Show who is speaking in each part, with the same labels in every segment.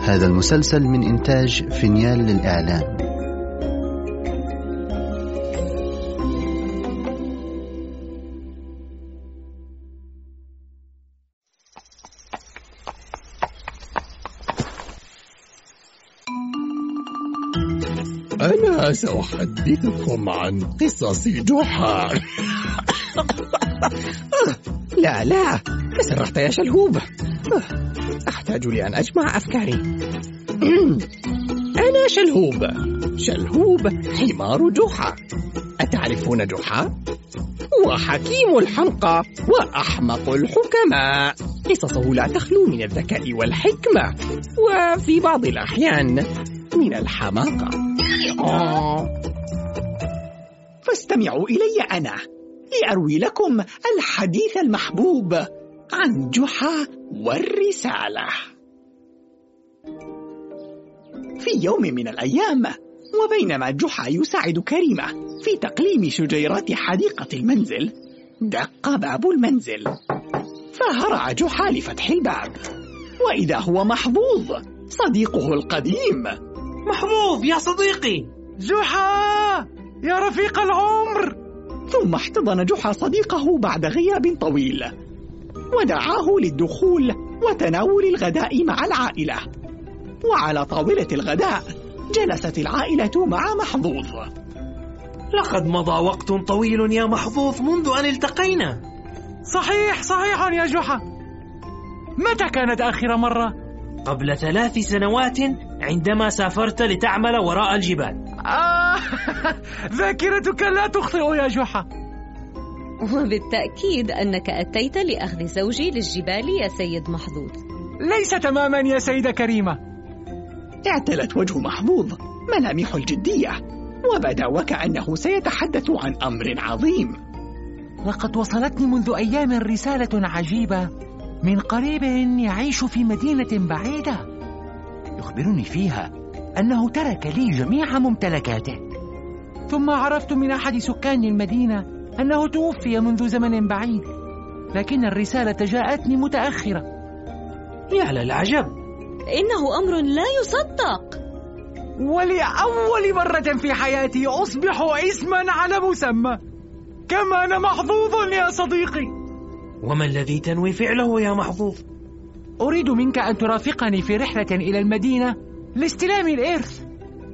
Speaker 1: هذا المسلسل من إنتاج فينيال للإعلام.
Speaker 2: أنا سأحدثكم عن قصص جحا.
Speaker 3: لا تسرحت يا شلهوب. أحتاج لأن أجمع أفكاري. أنا شلهوب حمار جحا. أتعرفون جحا؟ هو حكيم الحمقى وأحمق الحكماء. قصصه لا تخلو من الذكاء والحكمة، وفي بعض الأحيان من الحماقة.
Speaker 4: فاستمعوا إلي أنا لأروي لكم الحديث المحبوب عن جحا والرسالة. في يوم من الأيام، وبينما جحا يساعد كريمة في تقليم شجيرات حديقة المنزل، دق باب المنزل، فهرع جحا لفتح الباب، وإذا هو محظوظ صديقه القديم.
Speaker 5: محظوظ يا صديقي.
Speaker 6: جحا يا رفيق العمر.
Speaker 4: ثم احتضن جحا صديقه بعد غياب طويل، ودعاه للدخول وتناول الغداء مع العائلة. وعلى طاولة الغداء جلست العائلة مع محظوظ.
Speaker 5: لقد مضى وقت طويل يا محظوظ منذ أن التقينا.
Speaker 6: صحيح يا جحا. متى كانت آخر مرة؟
Speaker 5: قبل 3 سنوات عندما سافرت لتعمل وراء الجبال.
Speaker 6: ذاكرتك لا تخطئ يا جحا.
Speaker 7: وبالتأكيد أنك أتيت لأخذ زوجي للجبال يا سيد محظوظ.
Speaker 6: ليس تماما يا سيدة كريمة.
Speaker 4: اعتلت وجه محظوظ ملامح الجدية، وبدا وكأنه سيتحدث عن أمر عظيم.
Speaker 6: لقد وصلتني منذ أيام رسالة عجيبة من قريب يعيش في مدينة بعيدة، يخبرني فيها أنه ترك لي جميع ممتلكاته. ثم عرفت من أحد سكان المدينة أنه توفي منذ زمن بعيد، لكن الرسالة جاءتني متأخرة.
Speaker 5: يا للعجب،
Speaker 7: إنه أمر لا يصدق.
Speaker 6: ولأول مرة في حياتي أصبح اسما على مسمى. كما أنا محظوظ يا صديقي.
Speaker 5: وما الذي تنوي فعله يا محظوظ؟
Speaker 6: أريد منك أن ترافقني في رحلة إلى المدينة لاستلام الإرث.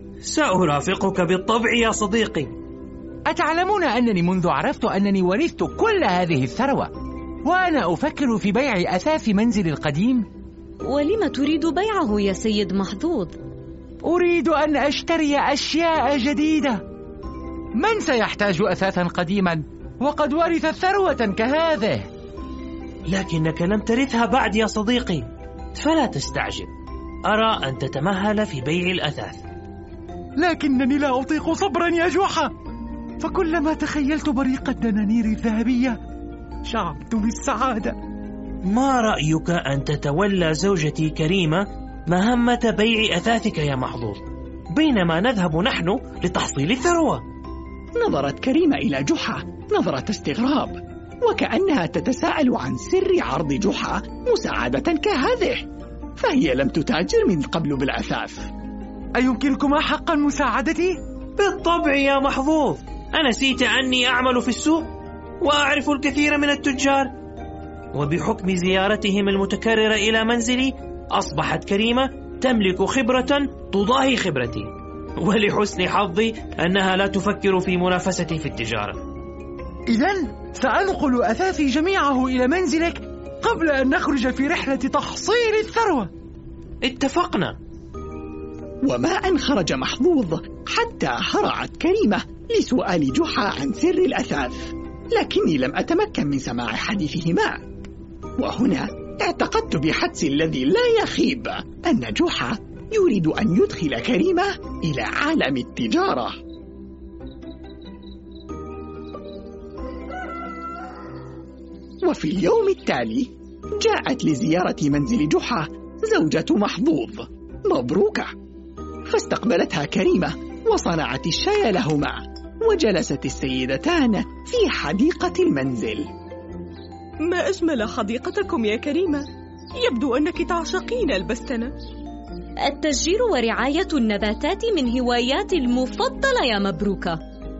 Speaker 5: سأرافقك بالطبع يا صديقي.
Speaker 6: أتعلمون أنني منذ عرفت أنني ورثت كل هذه الثروة وأنا أفكر في بيع أثاث منزل القديم.
Speaker 7: ولم تريد بيعه يا سيد محظوظ؟
Speaker 6: أريد أن أشتري أشياء جديدة. من سيحتاج أثاثا قديما وقد ورث ثروة كهذه؟
Speaker 5: لكنك لم ترثها بعد يا صديقي، فلا تستعجل. أرى أن تتمهل في بيع الأثاث.
Speaker 6: لكنني لا أطيق صبرا يا جحا، فكلما تخيلت بريق الدنانير الذهبية شعرت بالسعادة.
Speaker 5: ما رأيك أن تتولى زوجتي كريمة مهمة بيع أثاثك يا محظوظ، بينما نذهب نحن لتحصيل الثروة؟
Speaker 4: نظرت كريمة إلى جحا نظرة استغراب، وكأنها تتساءل عن سر عرض جحا مساعدة كهذه، فهي لم تتاجر من قبل بالأثاث.
Speaker 6: أيمكنكما حقا مساعدتي؟
Speaker 5: بالطبع يا محظوظ. أنسيت أني أعمل في السوق وأعرف الكثير من التجار، وبحكم زيارتهم المتكررة إلى منزلي أصبحت كريمة تملك خبرة تضاهي خبرتي، ولحسن حظي أنها لا تفكر في منافستي في التجارة.
Speaker 6: إذن سأنقل أثاثي جميعه إلى منزلك قبل أن نخرج في رحلة تحصيل الثروة.
Speaker 5: اتفقنا.
Speaker 4: وما أن خرج محظوظ حتى هرعت كريمة لسؤال جحا عن سر الأثاث، لكني لم أتمكن من سماع حديثهما. وهنا اعتقدت بحدس الذي لا يخيب أن جحا يريد أن يدخل كريمة إلى عالم التجارة. وفي اليوم التالي جاءت لزيارة منزل جحا زوجة محظوظ مبروكة، فاستقبلتها كريمة وصنعت الشاي لهما، وجلست السيدتان في حديقة المنزل.
Speaker 8: ما أجمل حديقتكم يا كريمة، يبدو أنك تعشقين البستنة.
Speaker 7: التشجير ورعاية النباتات من هواياتي المفضلة يا مبروكة.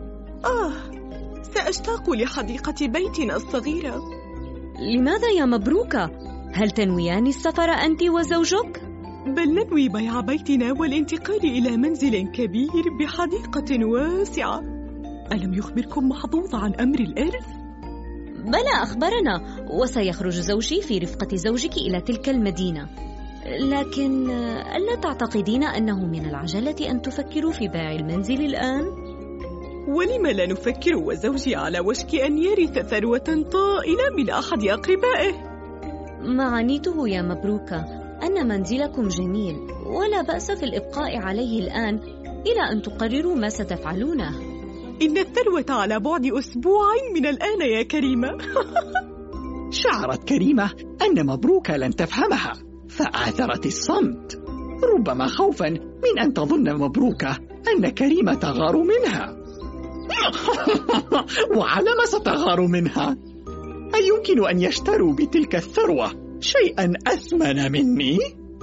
Speaker 8: سأشتاق لحديقة بيتنا الصغيرة.
Speaker 7: لماذا يا مبروكة؟ هل تنويان السفر أنت وزوجك؟
Speaker 8: بل ننوي بيع بيتنا والانتقال إلى منزل كبير بحديقة واسعة. ألم يخبركم محظوظ عن أمر الإرث؟
Speaker 7: بلى أخبرنا، وسيخرج زوجي في رفقة زوجك إلى تلك المدينة. لكن ألا تعتقدين أنه من العجلة أن تفكروا في بيع المنزل الآن؟
Speaker 8: ولم لا نفكر وزوجي على وشك أن يرث ثروة طائلة من أحد أقربائه؟
Speaker 7: ما عنيته يا مبروكة أن منزلكم جميل، ولا بأس في الإبقاء عليه الآن إلى أن تقرروا ما ستفعلونه.
Speaker 8: إن الثروة على بعد أسبوع من الآن يا كريمة.
Speaker 4: شعرت كريمة أن مبروكة لن تفهمها، فآثرت الصمت، ربما خوفا من أن تظن مبروكة أن كريمة تغار منها. وعلى ما ستغار منها؟ أيمكن أن يشتروا بتلك الثروة شيئا أثمن مني؟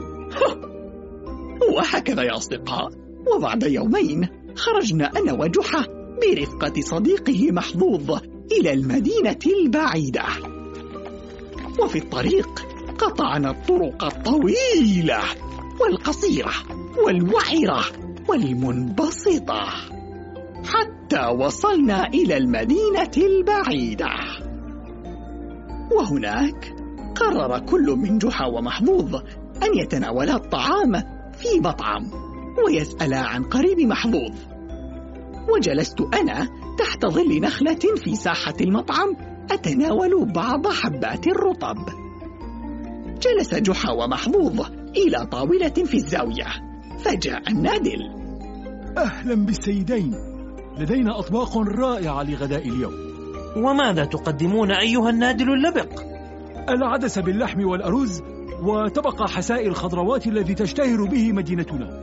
Speaker 4: وهكذا يا أصدقاء، وبعد يومين خرجنا أنا وجحا برفقة صديقه محظوظ إلى المدينة البعيدة. وفي الطريق قطعنا الطرق الطويلة والقصيرة والوعرة والمنبسطة حتى وصلنا إلى المدينة البعيدة. وهناك قرر كل من جحا ومحظوظ أن يتناولا الطعام في مطعم ويسألا عن قريب محظوظ. وجلست أنا تحت ظل نخلة في ساحة المطعم أتناول بعض حبات الرطب. جلس جحا ومحظوظ إلى طاولة في الزاوية، فجاء النادل.
Speaker 9: أهلا بالسيدين، لدينا أطباق رائعة لغداء اليوم.
Speaker 5: وماذا تقدمون أيها النادل اللبق؟
Speaker 9: العدس باللحم والأرز، وطبق حساء الخضروات الذي تشتهر به مدينتنا.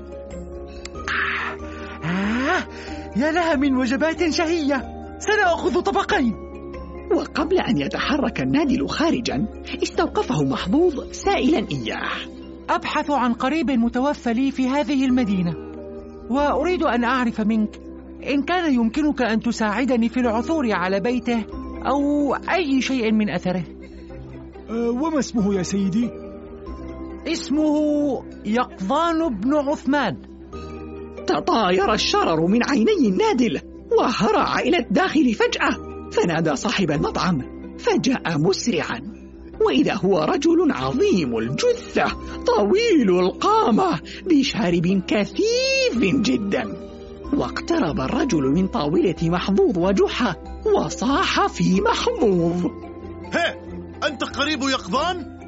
Speaker 6: يا لها من وجبات شهية، سنأخذ طبقين.
Speaker 4: وقبل أن يتحرك النادل خارجا استوقفه محظوظ سائلا إياه.
Speaker 6: أبحث عن قريب متوفى لي في هذه المدينة، وأريد أن أعرف منك إن كان يمكنك أن تساعدني في العثور على بيته أو أي شيء من أثره.
Speaker 9: وما اسمه يا سيدي؟
Speaker 6: اسمه يقظان بن عثمان.
Speaker 4: تطاير الشرر من عيني النادل وهرع إلى الداخل فجأة، فنادى صاحب المطعم فجاء مسرعا، وإذا هو رجل عظيم الجثة طويل القامة بشارب كثيف جدا. واقترب الرجل من طاولة محظوظ وجحا وصاح في محظوظ:
Speaker 10: أنت قريب يقظان؟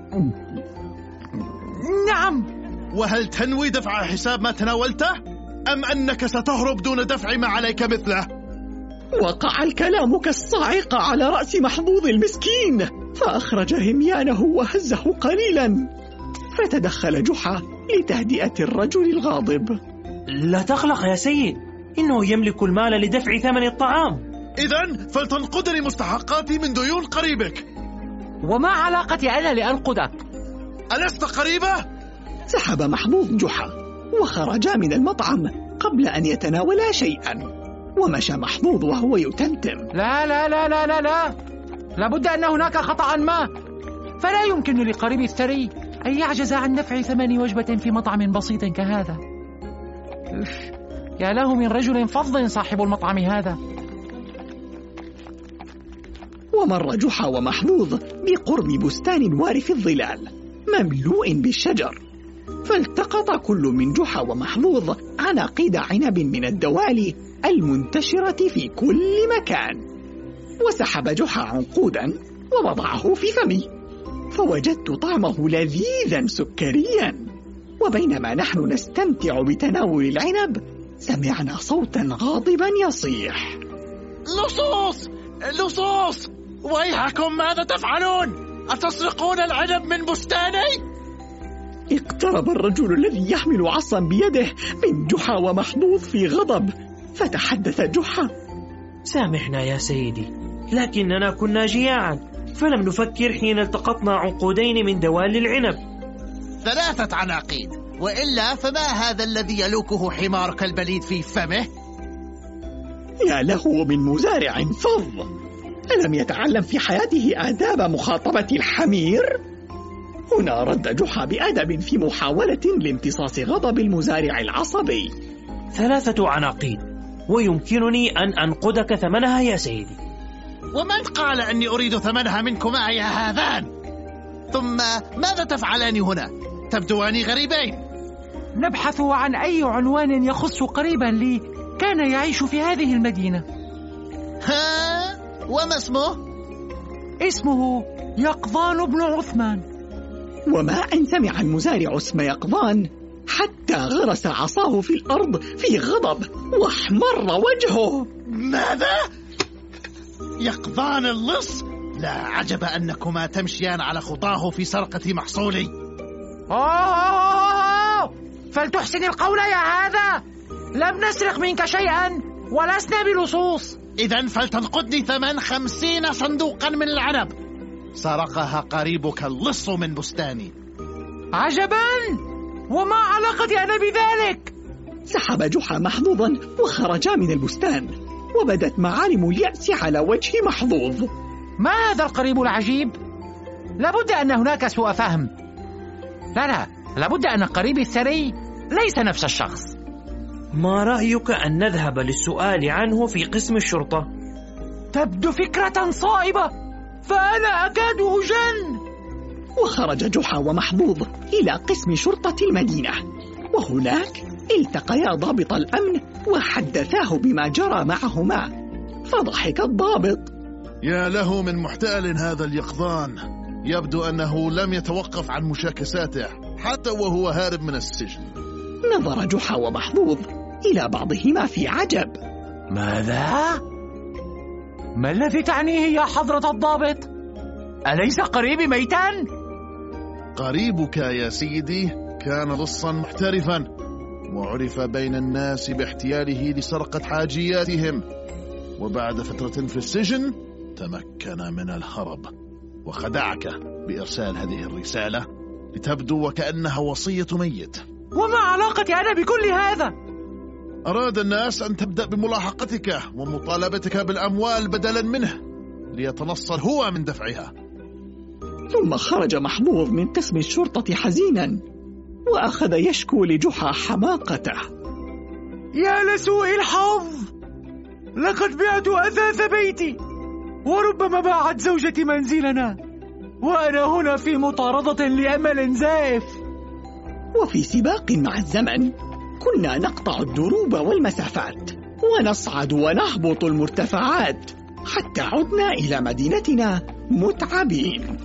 Speaker 6: نعم.
Speaker 10: وهل تنوي دفع حساب ما تناولته؟ أم أنك ستهرب دون دفع ما عليك مثله؟
Speaker 4: وقع الكلام كالصاعقة على رأس محظوظ المسكين، فأخرج هميانه وهزه قليلا، فتدخل جحا لتهدئة الرجل الغاضب.
Speaker 5: لا تقلق يا سيد، إنه يملك المال لدفع ثمن الطعام.
Speaker 10: إذن فلتنقذني مستحقاتي من ديون قريبك.
Speaker 6: وما علاقتي أنا لأنقذك؟
Speaker 10: ألست قريبة؟
Speaker 4: سحب محظوظ جحا وخرجا من المطعم قبل أن يتناولا شيئا. ومشى محظوظ وهو يتمتم:
Speaker 6: لا لا لا لا لا لا، لابد أن هناك خطأ ما، فلا يمكن لقريب الثري أن يعجز عن دفع ثمن وجبة في مطعم بسيط كهذا. يا له من رجل فظ صاحب المطعم هذا.
Speaker 4: ومر جحا ومحظوظ بقرب بستان وارف الظلال مملوء بالشجر، فالتقط كل من جحا ومحظوظ عناقيد عنب من الدوالي المنتشرة في كل مكان. وسحب جحا عنقودا ووضعه في فمي، فوجدت طعمه لذيذا سكريا. وبينما نحن نستمتع بتناول العنب سمعنا صوتا غاضبا يصيح:
Speaker 10: لصوص لصوص، ويحكم ماذا تفعلون؟ أتسرقون العنب من بستاني؟
Speaker 4: اقترب الرجل الذي يحمل عصا بيده من جحا ومحظوظ في غضب، فتحدث جحا:
Speaker 5: سامحنا يا سيدي، لكننا كنا جياعا فلم نفكر حين التقطنا عنقودين من دوال العنب.
Speaker 10: 3 عناقيد، وإلا فما هذا الذي يلوكه حمارك البليد في فمه؟
Speaker 4: يا له من مزارع فظ، ألم يتعلم في حياته آداب مخاطبة الحمير؟ هنا رد جحا بأدب في محاولة لامتصاص غضب المزارع العصبي.
Speaker 5: 3 عناقيد، ويمكنني أن أنقدك ثمنها يا سيدي.
Speaker 10: ومن قال أني أريد ثمنها منكما يا هذان؟ ثم ماذا تفعلان هنا؟ تبدوان غريبين.
Speaker 6: نبحث عن أي عنوان يخص قريبا لي كان يعيش في هذه المدينة.
Speaker 10: ها؟ وما اسمه؟
Speaker 6: اسمه يقظان بن عثمان.
Speaker 4: وما أن سمع المزارع اسم يقظان حتى غرس عصاه في الأرض في غضب واحمر وجهه.
Speaker 10: ماذا؟ يقظان اللص؟ لا عجب أنكما تمشيان على خطاه في سرقة محصولي.
Speaker 6: فلتحسن القول يا هذا، لم نسرق منك شيئا ولسنا بلصوص.
Speaker 10: إذن فلتنقدني ثمن 50 صندوقا من العنب، سرقها قريبك اللص من بستاني.
Speaker 6: عجبا، وما علاقتي أنا بذلك؟
Speaker 4: سحب جحا محظوظا وخرجا من البستان، وبدت معالم اليأس على وجه محظوظ.
Speaker 6: ما هذا القريب العجيب؟ لابد أن هناك سوء فهم. لا، لابد أن قريبي الثري ليس نفس الشخص.
Speaker 5: ما رأيك أن نذهب للسؤال عنه في قسم الشرطة؟
Speaker 6: تبدو فكرة صائبة، فأنا أكاد أجن.
Speaker 4: وخرج جحا ومحظوظ إلى قسم شرطة المدينة، وهناك التقيا ضابط الأمن وحدثاه بما جرى معهما. فضحك الضابط.
Speaker 10: يا له من محتال هذا اليقظان، يبدو أنه لم يتوقف عن مشاكساته حتى وهو هارب من السجن.
Speaker 4: نظر جحا ومحظوظ إلى بعضهما في عجب.
Speaker 6: ماذا؟ ما الذي تعنيه يا حضرة الضابط؟ أليس قريبي ميتا؟
Speaker 10: قريبك يا سيدي كان لصا محترفا، وعرف بين الناس باحتياله لسرقة حاجياتهم، وبعد فترة في السجن تمكن من الهرب، وخدعك بإرسال هذه الرسالة لتبدو وكأنها وصية ميت.
Speaker 6: وما علاقتي أنا بكل هذا؟
Speaker 10: أراد الناس أن تبدأ بملاحقتك ومطالبتك بالأموال بدلا منه، ليتنصل هو من دفعها.
Speaker 4: ثم خرج محظوظ من قسم الشرطة حزينا، وأخذ يشكو لجحا حماقته.
Speaker 6: يا لسوء الحظ، لقد بعت أثاث بيتي، وربما باعت زوجتي منزلنا، وأنا هنا في مطاردة لأمل زائف.
Speaker 4: وفي سباق مع الزمن كنا نقطع الدروب والمسافات، ونصعد ونهبط المرتفعات، حتى عدنا إلى مدينتنا متعبين.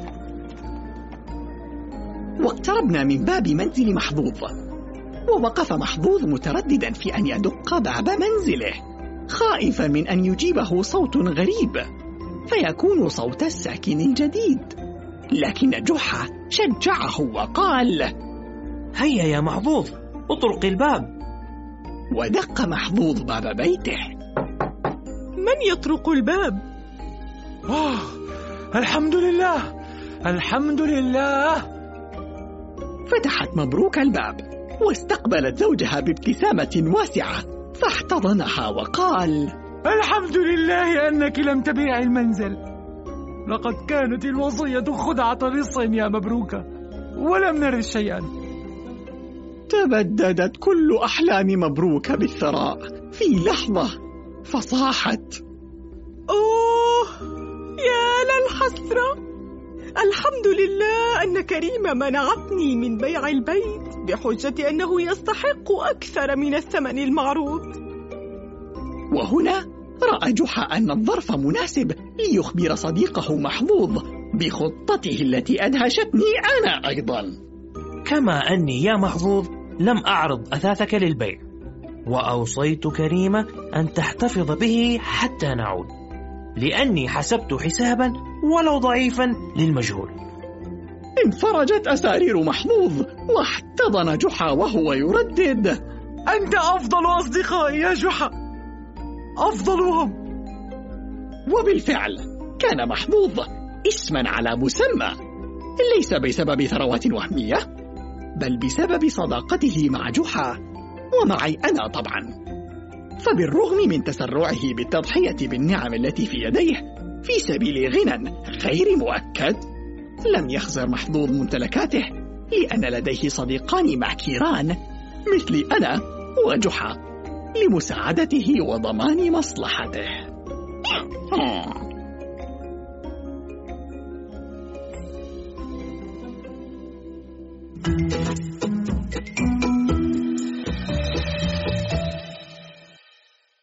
Speaker 4: واقتربنا من باب منزل محظوظ، ووقف محظوظ مترددا في أن يدق باب منزله، خائفا من أن يجيبه صوت غريب فيكون صوت الساكن الجديد. لكن جحا شجعه وقال:
Speaker 5: هيا يا محظوظ، اطرق الباب.
Speaker 4: ودق محظوظ باب بيته.
Speaker 8: من يطرق الباب؟
Speaker 6: الحمد لله، الحمد لله.
Speaker 4: فتحت مبروك الباب، واستقبلت زوجها بابتسامة واسعة، فاحتضنها وقال:
Speaker 6: الحمد لله أنك لم تبيعي المنزل، لقد كانت الوصية خدعة لص يا مبروكة، ولم نرث شيئا.
Speaker 4: تبددت كل أحلام مبروك بالثراء في لحظة، فصاحت:
Speaker 8: أوه يا للحسرة، الحمد لله أن كريمة منعتني من بيع البيت بحجة أنه يستحق أكثر من الثمن المعروض.
Speaker 4: وهنا رأى جحا أن الظرف مناسب ليخبر صديقه محظوظ بخطته التي أدهشتني أنا أيضا.
Speaker 5: كما أني يا محظوظ لم أعرض أثاثك للبيع، وأوصيت كريمة أن تحتفظ به حتى نعود، لأني حسبت حسابا ولو ضعيفا للمجهول.
Speaker 4: انفرجت أسارير محظوظ، واحتضن جحا وهو يردد:
Speaker 6: أنت أفضل أصدقائي يا جحا، أفضلهم.
Speaker 4: وبالفعل كان محظوظ اسما على مسمى، ليس بسبب ثروات وهمية، بل بسبب صداقته مع جحا ومعي أنا طبعا. فبالرغم من تسرعه بالتضحية بالنعم التي في يديه في سبيل غنى غير مؤكد، لم يخسر محظوظ ممتلكاته، لأن لديه صديقان ماكران مثلي أنا وجحا لمساعدته وضمان مصلحته.